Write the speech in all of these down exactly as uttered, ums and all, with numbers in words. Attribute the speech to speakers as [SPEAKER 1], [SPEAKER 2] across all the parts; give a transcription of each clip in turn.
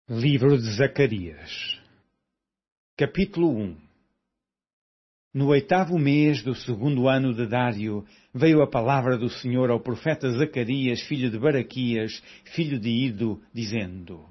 [SPEAKER 1] Livro de Zacarias, capítulo um. No oitavo mês do segundo ano de Dário, veio a palavra do Senhor ao profeta Zacarias, filho de Baraquias, filho de Ido, dizendo: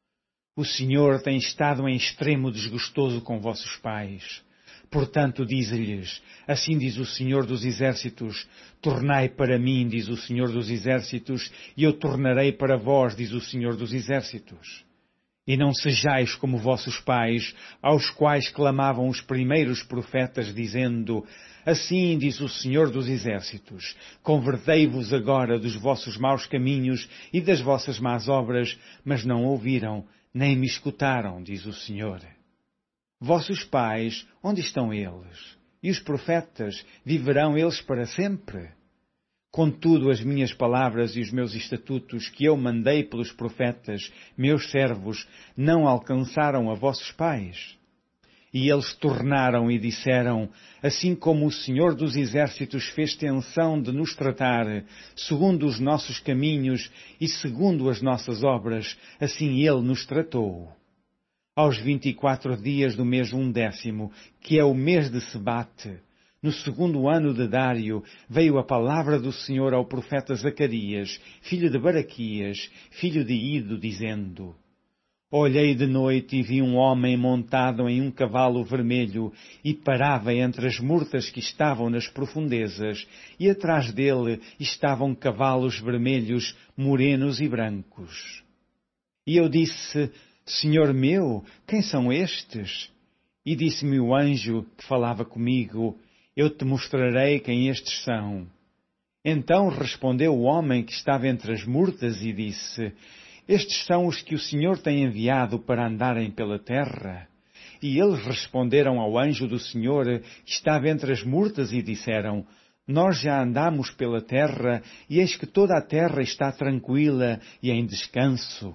[SPEAKER 1] O Senhor tem estado em extremo desgostoso com vossos pais. Portanto, dize-lhes, assim diz o Senhor dos Exércitos, tornai para mim, diz o Senhor dos Exércitos, e eu tornarei para vós, diz o Senhor dos Exércitos. E não sejais como vossos pais, aos quais clamavam os primeiros profetas, dizendo: Assim diz o Senhor dos Exércitos, convertei-vos agora dos vossos maus caminhos e das vossas más obras, mas não ouviram, nem me escutaram, diz o Senhor. Vossos pais, onde estão eles? E os profetas, viverão eles para sempre? Contudo, as minhas palavras e os meus estatutos que eu mandei pelos profetas, meus servos, não alcançaram a vossos pais. E eles tornaram e disseram: Assim como o Senhor dos Exércitos fez tensão de nos tratar, segundo os nossos caminhos e segundo as nossas obras, assim Ele nos tratou. Aos vinte e quatro dias do mês undécimo, que é o mês de Sebate, no segundo ano de Dário, veio a palavra do Senhor ao profeta Zacarias, filho de Baraquias, filho de Ido, dizendo: Olhei de noite e vi um homem montado em um cavalo vermelho e parava entre as murtas que estavam nas profundezas, e atrás dele estavam cavalos vermelhos, morenos e brancos. E eu disse: Senhor meu, quem são estes? E disse-me o anjo que falava comigo: Eu te mostrarei quem estes são. Então respondeu o homem que estava entre as murtas e disse: Estes são os que o Senhor tem enviado para andarem pela terra. E eles responderam ao anjo do Senhor que estava entre as murtas e disseram: Nós já andamos pela terra, e eis que toda a terra está tranquila e em descanso.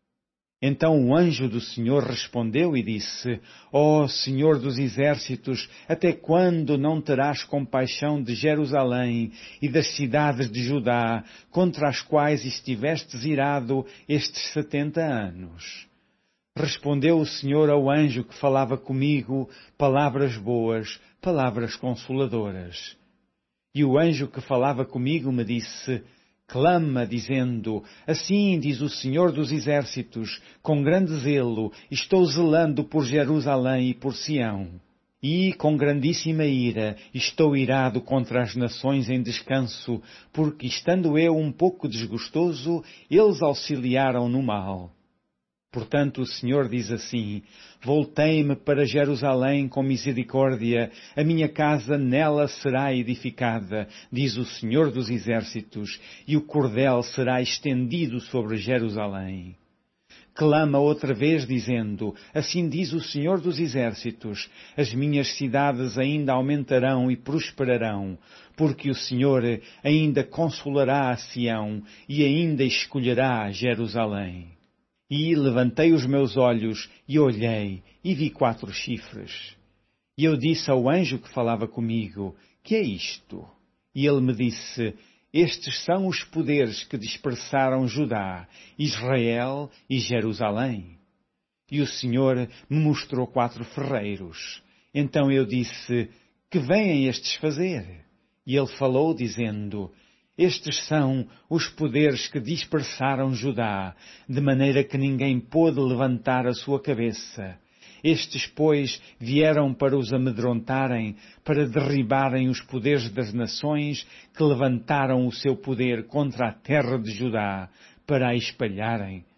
[SPEAKER 1] Então o anjo do Senhor respondeu e disse: Ó Senhor dos Exércitos, até quando não terás compaixão de Jerusalém e das cidades de Judá, contra as quais estivestes irado estes setenta anos? Respondeu o Senhor ao anjo que falava comigo palavras boas, palavras consoladoras. E o anjo que falava comigo me disse: Clama, dizendo: Assim diz o Senhor dos Exércitos, com grande zelo, estou zelando por Jerusalém e por Sião. E, com grandíssima ira, estou irado contra as nações em descanso, porque, estando eu um pouco desgostoso, eles auxiliaram no mal. Portanto, o Senhor diz assim: Voltei-me para Jerusalém com misericórdia, a minha casa nela será edificada, diz o Senhor dos Exércitos, e o cordel será estendido sobre Jerusalém. Clama outra vez, dizendo: Assim diz o Senhor dos Exércitos, as minhas cidades ainda aumentarão e prosperarão, porque o Senhor ainda consolará a Sião e ainda escolherá Jerusalém. E levantei os meus olhos e olhei, e vi quatro chifres. E eu disse ao anjo que falava comigo: Que é isto? E ele me disse: Estes são os poderes que dispersaram Judá, Israel e Jerusalém. E o Senhor me mostrou quatro ferreiros. Então eu disse: Que vêm estes fazer? E ele falou, dizendo: Estes são os poderes que dispersaram Judá, de maneira que ninguém pôde levantar a sua cabeça. Estes, pois, vieram para os amedrontarem, para derribarem os poderes das nações que levantaram o seu poder contra a terra de Judá, para a espalharem,